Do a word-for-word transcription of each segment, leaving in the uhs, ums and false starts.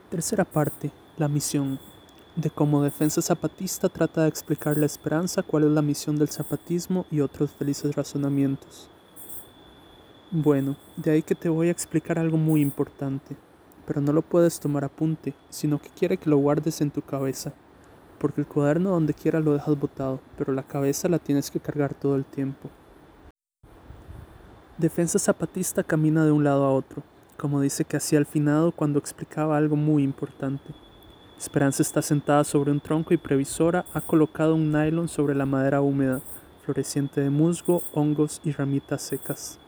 Tercera parte, la misión. De cómo Defensa Zapatista trata de explicarle a Esperanza cuál es la misión del zapatismo y otros felices razonamientos. Bueno, de ahí que te voy a explicar algo muy importante, pero no lo puedes tomar apunte, sino que quiere que lo guardes en tu cabeza, porque el cuaderno donde quiera lo dejas botado, pero la cabeza la tienes que cargar todo el tiempo. Defensa Zapatista camina de un lado a otro, como dice que hacía al finado cuando explicaba algo muy importante. Esperanza está sentada sobre un tronco y Previsora ha colocado un nylon sobre la madera húmeda, floreciente de musgo, hongos y ramitas secas.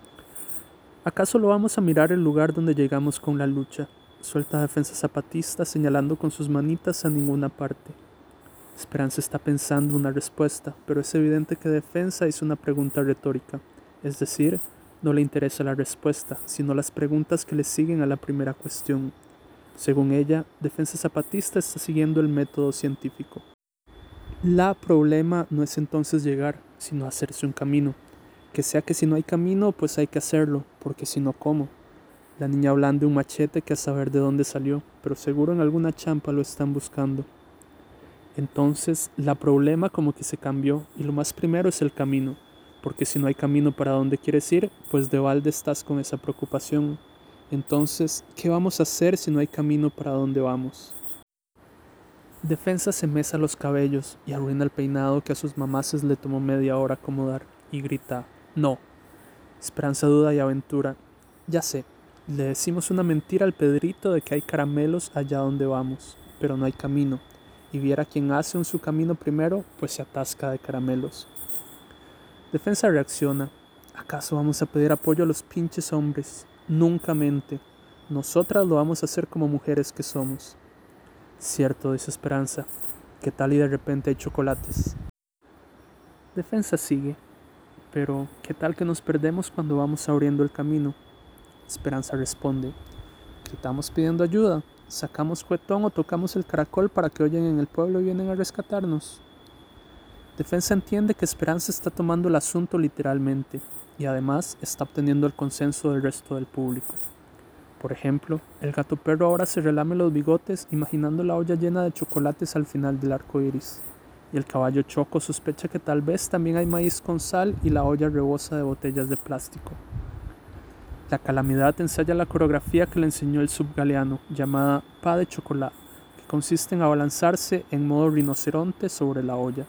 ¿Acaso lo vamos a mirar el lugar donde llegamos con la lucha? Suelta Defensa Zapatista señalando con sus manitas a ninguna parte. Esperanza está pensando una respuesta, pero es evidente que Defensa hizo una pregunta retórica, es decir, no le interesa la respuesta, sino las preguntas que le siguen a la primera cuestión. Según ella, Defensa Zapatista está siguiendo el método científico. La problema no es entonces llegar, sino hacerse un camino. Que sea que si no hay camino, pues hay que hacerlo, porque si no, ¿cómo? La niña blande un machete que a saber de dónde salió, pero seguro en alguna champa lo están buscando. Entonces, la problema como que se cambió, y lo más primero es el camino, porque si no hay camino para dónde quieres ir, pues de balde estás con esa preocupación. Entonces, ¿qué vamos a hacer si no hay camino para dónde vamos? Defensa se mesa los cabellos y arruina el peinado que a sus mamaces le tomó media hora acomodar, y grita, ¡no! Esperanza duda y aventura, ya sé, le decimos una mentira al Pedrito de que hay caramelos allá donde vamos, pero no hay camino, y viera quien hace un su camino primero, pues se atasca de caramelos. Defensa reacciona, ¿acaso vamos a pedir apoyo a los pinches hombres? Nunca mente. Nosotras lo vamos a hacer como mujeres que somos. Cierto, dice Esperanza. ¿Qué tal y de repente hay chocolates? Defensa sigue. Pero, ¿qué tal que nos perdemos cuando vamos abriendo el camino? Esperanza responde. Gritamos pidiendo ayuda. Sacamos cuetón o tocamos el caracol para que oyen en el pueblo y vienen a rescatarnos. Defensa entiende que Esperanza está tomando el asunto literalmente y además está obteniendo el consenso del resto del público. Por ejemplo, el gato perro ahora se relame los bigotes imaginando la olla llena de chocolates al final del arco iris. Y el caballo Choco sospecha que tal vez también hay maíz con sal y la olla rebosa de botellas de plástico. La Calamidad ensaya la coreografía que le enseñó el subgaleano, llamada pa de chocolate, que consiste en abalanzarse en modo rinoceronte sobre la olla.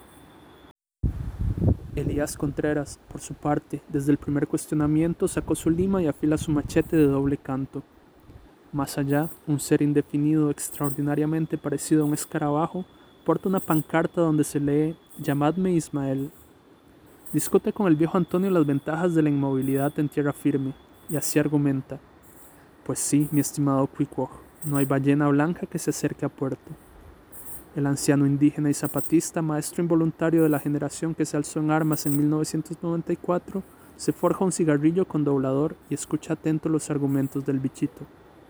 Elías Contreras, por su parte, desde el primer cuestionamiento sacó su lima y afila su machete de doble canto. Más allá, un ser indefinido extraordinariamente parecido a un escarabajo porta una pancarta donde se lee «Llamadme Ismael». Discute con el viejo Antonio las ventajas de la inmovilidad en tierra firme, y así argumenta. Pues sí, mi estimado Cuicuoj, no hay ballena blanca que se acerque a puerto. El anciano indígena y zapatista, maestro involuntario de la generación que se alzó en armas en mil novecientos noventa y cuatro, se forja un cigarrillo con doblador y escucha atento los argumentos del bichito.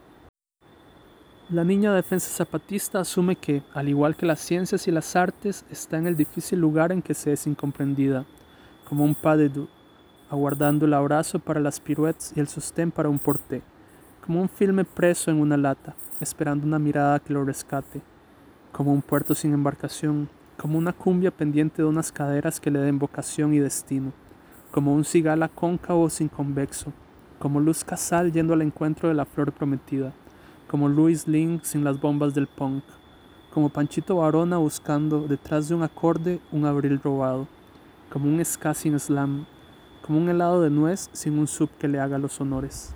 La niña Defensa Zapatista asume que, al igual que las ciencias y las artes, está en el difícil lugar en que se es incomprendida, como un pas de deux, aguardando el abrazo para las piruettes y el sostén para un porté, como un filme preso en una lata, esperando una mirada que lo rescate, como un puerto sin embarcación, como una cumbia pendiente de unas caderas que le den vocación y destino, como un cigala cóncavo sin convexo, como Luz Casal yendo al encuentro de la flor prometida, como Louis Lin sin las bombas del punk, como Panchito Varona buscando detrás de un acorde un abril robado, como un ska sin slam, como un helado de nuez sin un sub que le haga los honores.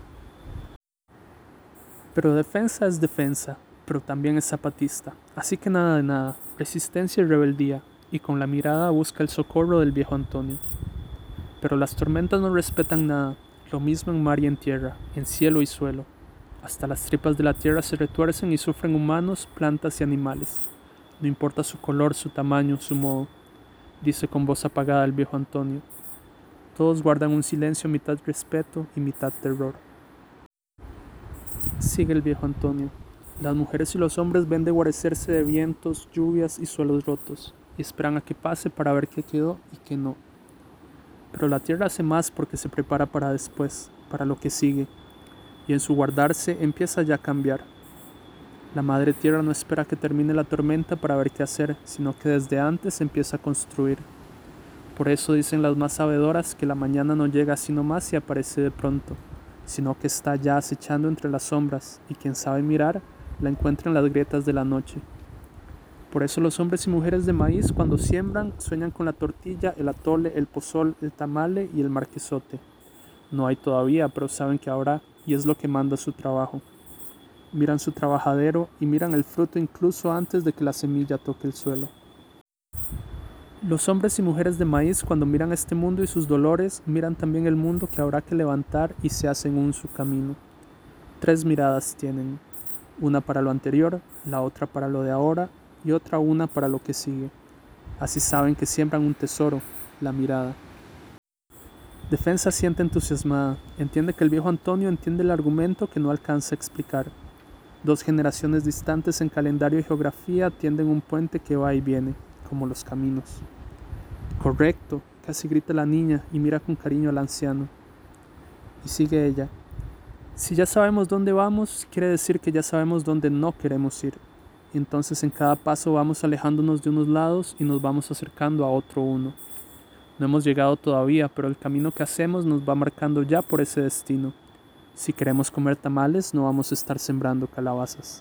Pero Defensa es Defensa, pero también es zapatista, así que nada de nada, resistencia y rebeldía, y con la mirada busca el socorro del viejo Antonio. Pero las tormentas no respetan nada, lo mismo en mar y en tierra, en cielo y suelo. Hasta las tripas de la tierra se retuercen y sufren humanos, plantas y animales. No importa su color, su tamaño, su modo, dice con voz apagada el viejo Antonio. Todos guardan un silencio mitad respeto y mitad terror. Sigue el viejo Antonio. Las mujeres y los hombres ven de guarecerse de vientos, lluvias y suelos rotos, y esperan a que pase para ver qué quedó y qué no. Pero la tierra hace más porque se prepara para después, para lo que sigue, y en su guardarse empieza ya a cambiar. La madre tierra no espera que termine la tormenta para ver qué hacer, sino que desde antes empieza a construir. Por eso dicen las más sabedoras que la mañana no llega así nomás y aparece de pronto, sino que está ya acechando entre las sombras, y quien sabe mirar, la encuentra en las grietas de la noche. Por eso los hombres y mujeres de maíz, cuando siembran, sueñan con la tortilla, el atole, el pozol, el tamale y el marquesote. No hay todavía, pero saben que habrá, y es lo que manda su trabajo. Miran su trabajadero y miran el fruto incluso antes de que la semilla toque el suelo. Los hombres y mujeres de maíz, cuando miran este mundo y sus dolores, miran también el mundo que habrá que levantar y se hacen un su camino. Tres miradas tienen, una para lo anterior, la otra para lo de ahora y otra una para lo que sigue. Así saben que siembran un tesoro, la mirada. Defensa siente entusiasmada, entiende que el viejo Antonio entiende el argumento que no alcanza a explicar. Dos generaciones distantes en calendario y geografía tienden un puente que va y viene, como los caminos. Correcto, casi grita la niña y mira con cariño al anciano. Y sigue ella. Si ya sabemos dónde vamos, quiere decir que ya sabemos dónde no queremos ir. Entonces en cada paso vamos alejándonos de unos lados y nos vamos acercando a otro uno. No hemos llegado todavía, pero el camino que hacemos nos va marcando ya por ese destino. Si queremos comer tamales, no vamos a estar sembrando calabazas.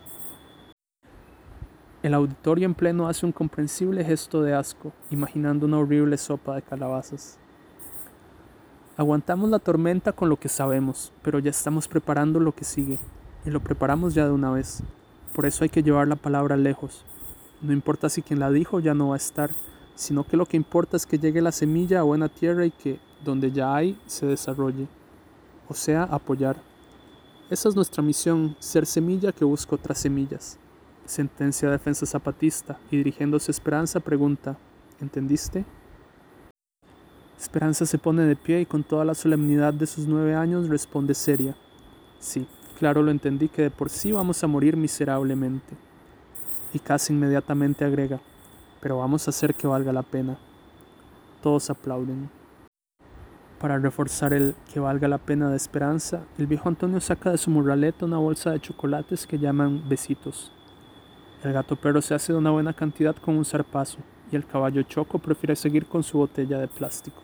El auditorio en pleno hace un comprensible gesto de asco, imaginando una horrible sopa de calabazas. Aguantamos la tormenta con lo que sabemos, pero ya estamos preparando lo que sigue, y lo preparamos ya de una vez. Por eso hay que llevar la palabra lejos. No importa si quien la dijo ya no va a estar, sino que lo que importa es que llegue la semilla a buena tierra y que, donde ya hay, se desarrolle. O sea, apoyar. Esa es nuestra misión, ser semilla que busca otras semillas. Sentencia Defensa Zapatista, y dirigiéndose a Esperanza pregunta, ¿entendiste? Esperanza se pone de pie y con toda la solemnidad de sus nueve años responde seria. Sí, claro lo entendí que de por sí vamos a morir miserablemente. Y casi inmediatamente agrega, pero vamos a hacer que valga la pena. Todos aplauden. Para reforzar el que valga la pena de Esperanza, el viejo Antonio saca de su morraleta una bolsa de chocolates que llaman besitos. El gato perro se hace de una buena cantidad con un zarpazo, y el caballo choco prefiere seguir con su botella de plástico.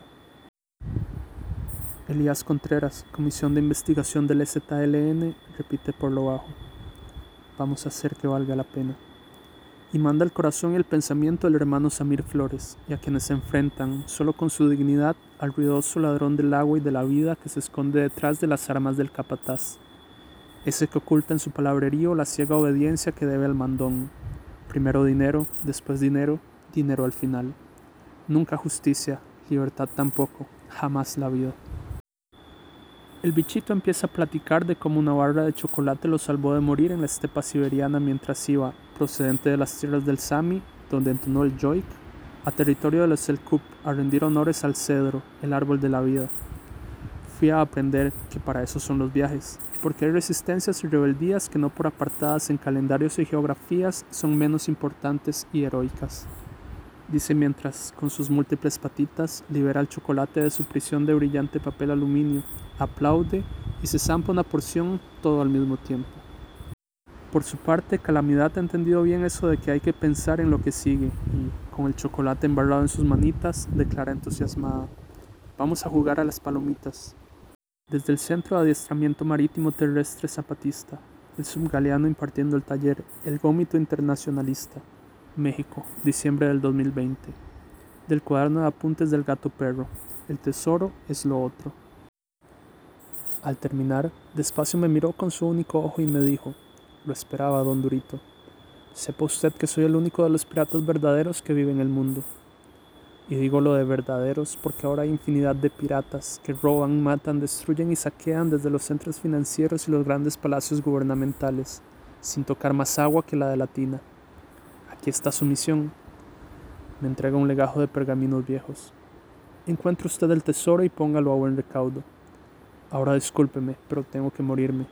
Elías Contreras, Comisión de Investigación del E Z L N, repite por lo bajo. Vamos a hacer que valga la pena. Y manda el corazón y el pensamiento del hermano Samir Flores, y a quienes se enfrentan, solo con su dignidad, al ruidoso ladrón del agua y de la vida que se esconde detrás de las armas del capataz. Ese que oculta en su palabrerío la ciega obediencia que debe al mandón. Primero dinero, después dinero, dinero al final. Nunca justicia, libertad tampoco, jamás la vida. El bichito empieza a platicar de cómo una barra de chocolate lo salvó de morir en la estepa siberiana mientras iba, procedente de las tierras del Sami, donde entonó el yoik, a territorio de los Selkup a rendir honores al cedro, el árbol de la vida. Fui a aprender que para eso son los viajes, porque hay resistencias y rebeldías que no por apartadas en calendarios y geografías son menos importantes y heroicas. Dice mientras, con sus múltiples patitas, libera el chocolate de su prisión de brillante papel aluminio, aplaude y se zampa una porción todo al mismo tiempo. Por su parte, Calamidad ha entendido bien eso de que hay que pensar en lo que sigue y, con el chocolate embarrado en sus manitas, declara entusiasmada: vamos a jugar a las palomitas. Desde el Centro de Adiestramiento Marítimo Terrestre Zapatista, el subgaleano impartiendo el taller El Gómito Internacionalista, México, diciembre del dos mil veinte. Del cuaderno de apuntes del gato perro, el tesoro es lo otro. Al terminar, despacio me miró con su único ojo y me dijo: lo esperaba, don Durito. Sepa usted que soy el único de los piratas verdaderos que vive en el mundo. Y digo lo de verdaderos porque ahora hay infinidad de piratas que roban, matan, destruyen y saquean desde los centros financieros y los grandes palacios gubernamentales, sin tocar más agua que la de la tina. Aquí está su misión. Me entrega un legajo de pergaminos viejos. Encuentre usted el tesoro y póngalo a buen recaudo. Ahora discúlpeme, pero tengo que morirme.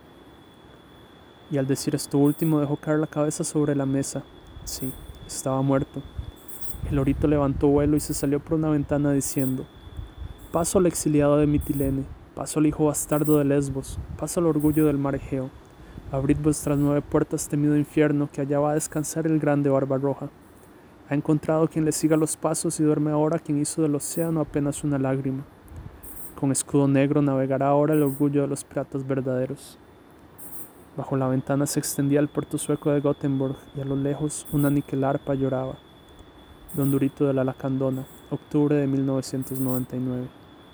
Y al decir esto último dejó caer la cabeza sobre la mesa. Sí, estaba muerto. El lorito levantó vuelo y se salió por una ventana diciendo: paso al exiliado de Mitilene, paso al hijo bastardo de Lesbos, paso al orgullo del mar Egeo, Abrid vuestras nueve puertas, temido infierno, que allá va a descansar el grande Barbarroja. Ha encontrado quien le siga los pasos y duerme ahora quien hizo del océano apenas una lágrima. Con escudo negro navegará ahora el orgullo de los piratas verdaderos. Bajo la ventana se extendía el puerto sueco de Gothenburg y a lo lejos una niquelarpa lloraba. Don Durito de la Lacandona, octubre de mil novecientos noventa y nueve.